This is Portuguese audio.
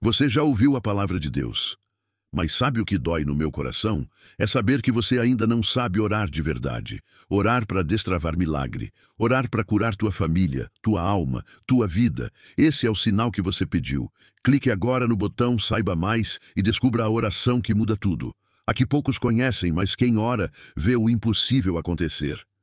Você já ouviu a palavra de Deus. Mas sabe o que dói no meu coração? É saber que você ainda não sabe orar de verdade. Orar para destravar milagre. Orar para curar tua família, tua alma, tua vida. Esse é o sinal que você pediu. Clique agora no botão Saiba Mais e descubra a oração que muda tudo. A que poucos conhecem, mas quem ora vê o impossível acontecer.